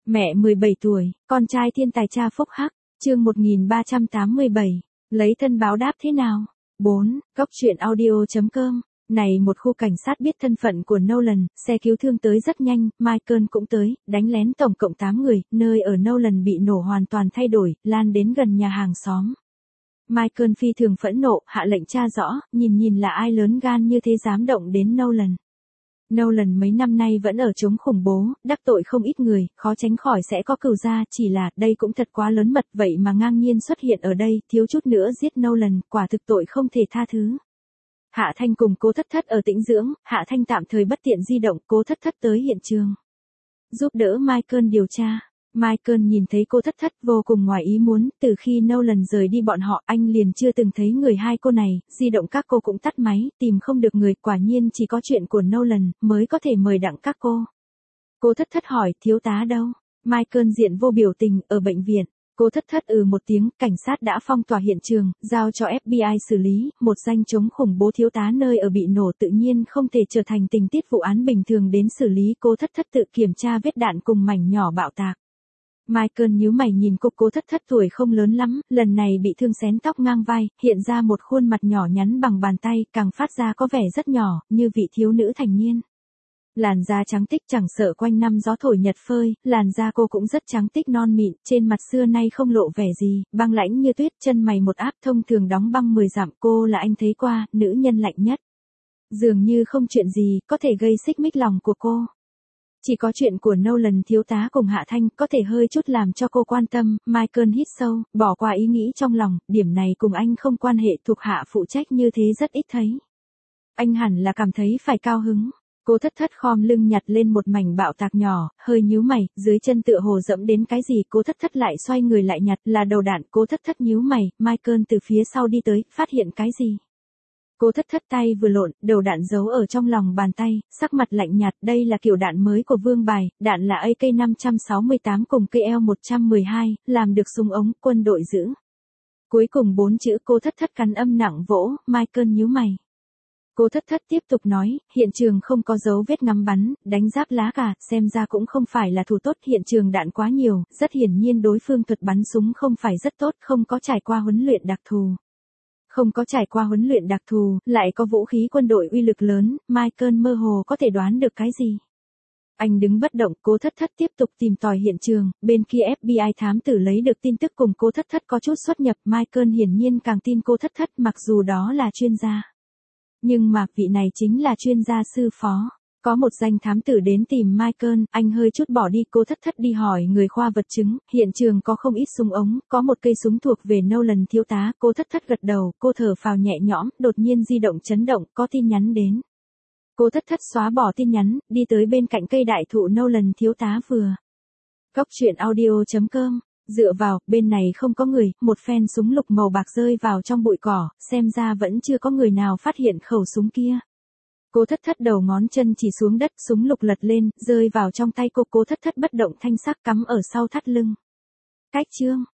Mẹ 17 tuổi, con trai thiên tài cha phúc hắc, chương 1387, lấy thân báo đáp thế nào? 4. Cốc truyện audio.com. Này một khu cảnh sát biết thân phận của Nolan, xe cứu thương tới rất nhanh, Michael cũng tới, đánh lén tổng cộng 8 người, nơi ở Nolan bị nổ hoàn toàn thay đổi, lan đến gần nhà hàng xóm. Michael phi thường phẫn nộ, hạ lệnh tra rõ, nhìn là ai lớn gan như thế dám động đến Nolan. Nolan mấy năm nay vẫn ở chống khủng bố, đắc tội không ít người, khó tránh khỏi sẽ có cừu gia, chỉ là đây cũng thật quá lớn mật vậy mà ngang nhiên xuất hiện ở đây, thiếu chút nữa giết Nolan, quả thực tội không thể tha thứ. Hạ Thanh cùng Cố Thất Thất ở tĩnh dưỡng, Hạ Thanh tạm thời bất tiện di động, Cố Thất Thất tới hiện trường, giúp đỡ Michael điều tra. Michael nhìn thấy Cố Thất Thất vô cùng ngoài ý muốn, từ khi Nolan rời đi bọn họ anh liền chưa từng thấy người hai cô này, di động các cô cũng tắt máy, tìm không được người, quả nhiên chỉ có chuyện của Nolan mới có thể mời đặng các cô. Cố Thất Thất hỏi, thiếu tá đâu? Michael diện vô biểu tình, ở bệnh viện. Cố Thất Thất một tiếng, cảnh sát đã phong tỏa hiện trường, giao cho FBI xử lý, một danh chống khủng bố thiếu tá nơi ở bị nổ tự nhiên không thể trở thành tình tiết vụ án bình thường đến xử lý. Cố Thất Thất tự kiểm tra vết đạn cùng mảnh nhỏ bạo tạc. Michael nhíu mày nhìn Cố Thất Thất tuổi không lớn lắm, lần này bị thương xén tóc ngang vai, hiện ra một khuôn mặt nhỏ nhắn bằng bàn tay, càng phát ra có vẻ rất nhỏ, như vị thiếu nữ thành niên. Làn da trắng tích chẳng sợ quanh năm gió thổi nhật phơi, làn da cô cũng rất trắng tích non mịn, trên mặt xưa nay không lộ vẻ gì, băng lãnh như tuyết, chân mày một áp thông thường đóng băng 10 dặm, cô là anh thấy qua, nữ nhân lạnh nhất. Dường như không chuyện gì, có thể gây xích mích lòng của cô. Chỉ có chuyện của Nolan thiếu tá cùng Hạ Thanh có thể hơi chút làm cho cô quan tâm. Michael hít sâu, bỏ qua ý nghĩ trong lòng, điểm này cùng anh không quan hệ, thuộc hạ phụ trách như thế rất ít thấy. Anh hẳn là cảm thấy phải cao hứng. Cố Thất Thất khom lưng nhặt lên một mảnh bạo tạc nhỏ, hơi nhíu mày, dưới chân tựa hồ dẫm đến cái gì, Cố Thất Thất lại xoay người lại nhặt, là đầu đạn. Cố Thất Thất nhíu mày, Michael từ phía sau đi tới, phát hiện cái gì? Cố Thất Thất tay vừa lộn, đầu đạn giấu ở trong lòng bàn tay, sắc mặt lạnh nhạt, đây là kiểu đạn mới của Vương Bài, đạn là AK-568 cùng KL-112, làm được súng ống, quân đội giữ. Cuối cùng 4 chữ. Cố Thất Thất cắn âm nặng vỗ, Michael nhíu mày. Cố Thất Thất tiếp tục nói, hiện trường không có dấu vết ngắm bắn, đánh giáp lá cả, xem ra cũng không phải là thủ tốt, hiện trường đạn quá nhiều, rất hiển nhiên đối phương thuật bắn súng không phải rất tốt, không có trải qua huấn luyện đặc thù. Không có trải qua huấn luyện đặc thù, lại có vũ khí quân đội uy lực lớn, Michael mơ hồ có thể đoán được cái gì. Anh đứng bất động, Cố Thất Thất tiếp tục tìm tòi hiện trường, bên kia FBI thám tử lấy được tin tức cùng Cố Thất Thất có chút xuất nhập, Michael hiển nhiên càng tin Cố Thất Thất mặc dù đó là chuyên gia. Nhưng mà vị này chính là chuyên gia sư phó. Có một danh thám tử đến tìm Michael, anh hơi chút bỏ đi. Cố Thất Thất đi hỏi người khoa vật chứng, hiện trường có không ít súng ống, có một cây súng thuộc về Nolan thiếu tá. Cố Thất Thất gật đầu, cô thở phào nhẹ nhõm, đột nhiên di động chấn động, có tin nhắn đến. Cố Thất Thất xóa bỏ tin nhắn, đi tới bên cạnh cây đại thụ Nolan thiếu tá vừa. Cốc truyện audio.com. Dựa vào, bên này không có người, một phen súng lục màu bạc rơi vào trong bụi cỏ, xem ra vẫn chưa có người nào phát hiện khẩu súng kia. Cố Thất Thất đầu ngón chân chỉ xuống đất, súng lục lật lên, rơi vào trong tay cô. Cố Thất Thất bất động thanh sắc cắm ở sau thắt lưng. Cách chương.